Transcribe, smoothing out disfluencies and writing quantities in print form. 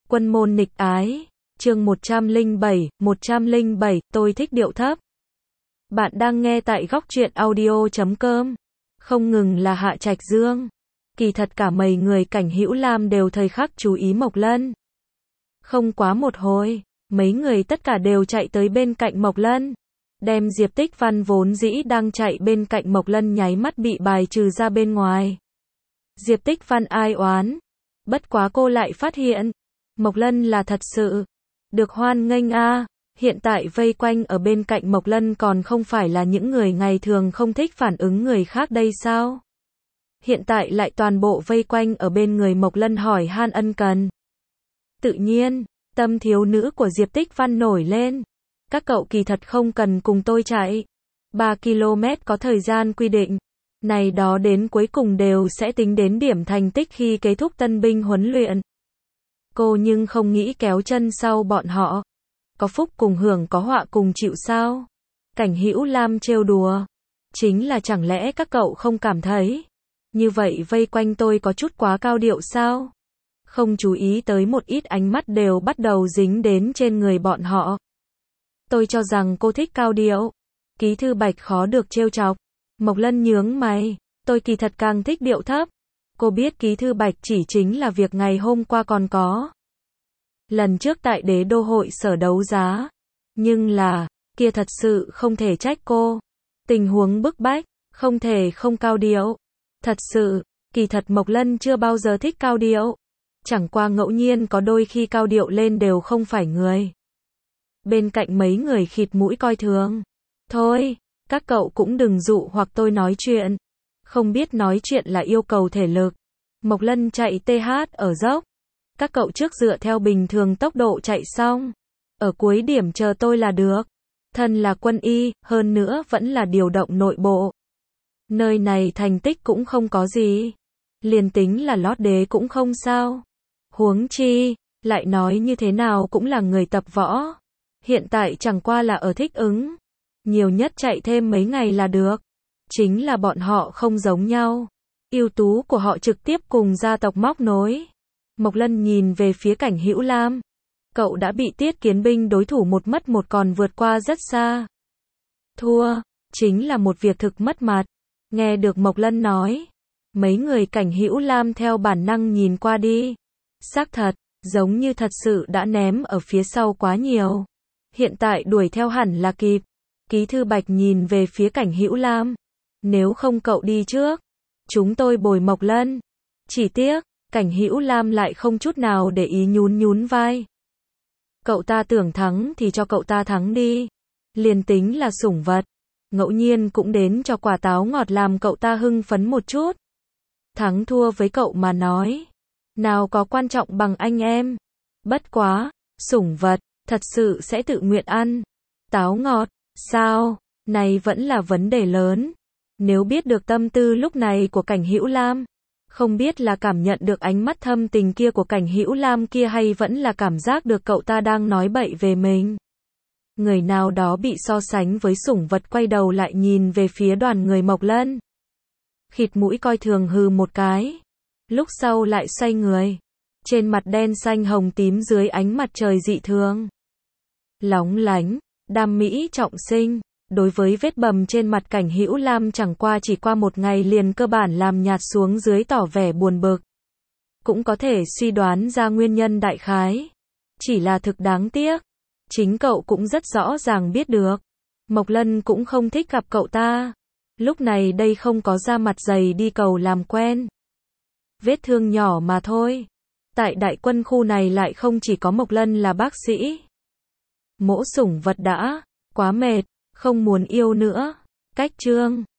Quân môn nghịch ái, chương 107, tôi thích điệu thấp. Bạn đang nghe tại góc truyện audio.com. Không ngừng là Hạ Trạch Dương. Kỳ thật cả mấy người Cảnh Hữu Lam đều thời khắc chú ý Mộc Lân. Không quá một hồi, mấy người tất cả đều chạy tới bên cạnh Mộc Lân. Đem Diệp Tích Văn vốn dĩ đang chạy bên cạnh Mộc Lân nháy mắt bị bài trừ ra bên ngoài. Diệp Tích Văn ai oán. Bất quá cô lại phát hiện, Mộc Lân là thật sự được hoan nghênh a. Hiện tại vây quanh ở bên cạnh Mộc Lân còn không phải là những người ngày thường không thích phản ứng người khác đây sao? Hiện tại lại toàn bộ vây quanh ở bên người Mộc Lân hỏi han ân cần. Tự nhiên, tâm thiếu nữ của Diệp Tích Văn nổi lên. Các cậu kỳ thật không cần cùng tôi chạy. 3 km có thời gian quy định. Này đó đến cuối cùng đều sẽ tính đến điểm thành tích khi kết thúc tân binh huấn luyện. Cô nhưng không nghĩ kéo chân sau bọn họ. Có phúc cùng hưởng có họa cùng chịu sao? Cảnh Hữu Lam trêu đùa. Chính là chẳng lẽ các cậu không cảm thấy như vậy vây quanh tôi có chút quá cao điệu sao? Không chú ý tới một ít ánh mắt đều bắt đầu dính đến trên người bọn họ. Tôi cho rằng cô thích cao điệu. Ký thư Bạch khó được trêu chọc. Mộc Lân nhướng mày. Tôi kỳ thật càng thích điệu thấp. Cô biết Ký thư Bạch chỉ chính là việc ngày hôm qua còn có. Lần trước tại Đế Đô hội sở đấu giá. Nhưng là, kia thật sự không thể trách cô. Tình huống bức bách, không thể không cao điệu. Thật sự, kỳ thật Mộc Lân chưa bao giờ thích cao điệu. Chẳng qua ngẫu nhiên có đôi khi cao điệu lên đều không phải người. Bên cạnh mấy người khịt mũi coi thường. Thôi, các cậu cũng đừng dụ hoặc tôi nói chuyện. Không biết nói chuyện là yêu cầu thể lực. Mộc Lân chạy TH ở dốc. Các cậu trước dựa theo bình thường tốc độ chạy xong. Ở cuối điểm chờ tôi là được. Thân là quân y, hơn nữa vẫn là điều động nội bộ. Nơi này thành tích cũng không có gì. Liền tính là lót đế cũng không sao. Huống chi, lại nói như thế nào cũng là người tập võ. Hiện tại chẳng qua là ở thích ứng. Nhiều nhất chạy thêm mấy ngày là được. Chính là bọn họ không giống nhau. Ưu tú của họ trực tiếp cùng gia tộc móc nối. Mộc Lân nhìn về phía Cảnh Hữu Lam. Cậu đã bị Tiết Kiến Binh đối thủ một mất một còn vượt qua rất xa. Thua, chính là một việc thực mất mặt. Nghe được Mộc Lân nói. Mấy người Cảnh Hữu Lam theo bản năng nhìn qua đi. Xác thật, giống như thật sự đã ném ở phía sau quá nhiều. Hiện tại đuổi theo hẳn là kịp. Ký thư Bạch nhìn về phía Cảnh Hữu Lam. Nếu không cậu đi trước, chúng tôi bồi Mộc Lân. Chỉ tiếc, Cảnh Hữu Lam lại không chút nào để ý nhún vai. Cậu ta tưởng thắng thì cho cậu ta thắng đi. Liền tính là sủng vật. Ngẫu nhiên cũng đến cho quả táo ngọt làm cậu ta hưng phấn một chút. Thắng thua với cậu mà nói. Nào có quan trọng bằng anh em. Bất quá, sủng vật, thật sự sẽ tự nguyện ăn. Táo ngọt, sao? Này vẫn là vấn đề lớn. Nếu biết được tâm tư lúc này của Cảnh Hữu Lam. Không biết là cảm nhận được ánh mắt thâm tình kia của Cảnh Hữu Lam kia hay vẫn là cảm giác được cậu ta đang nói bậy về mình. Người nào đó bị so sánh với sủng vật quay đầu lại nhìn về phía đoàn người Mộc Lân. Khịt mũi coi thường hừ một cái. Lúc sau lại xoay người. Trên mặt đen xanh hồng tím dưới ánh mặt trời dị thường. Lóng lánh, đam mỹ trọng sinh. Đối với vết bầm trên mặt Cảnh Hữu Lam chẳng qua chỉ qua một ngày liền cơ bản làm nhạt xuống dưới tỏ vẻ buồn bực. Cũng có thể suy đoán ra nguyên nhân đại khái. Chỉ là thực đáng tiếc. Chính cậu cũng rất rõ ràng biết được. Mộc Lân cũng không thích gặp cậu ta. Lúc này đây không có ra mặt dày đi cầu làm quen. Vết thương nhỏ mà thôi. Tại đại quân khu này lại không chỉ có Mộc Lân là bác sĩ. Mỗ sủng vật đã quá mệt. Không muốn yêu nữa. Cách chương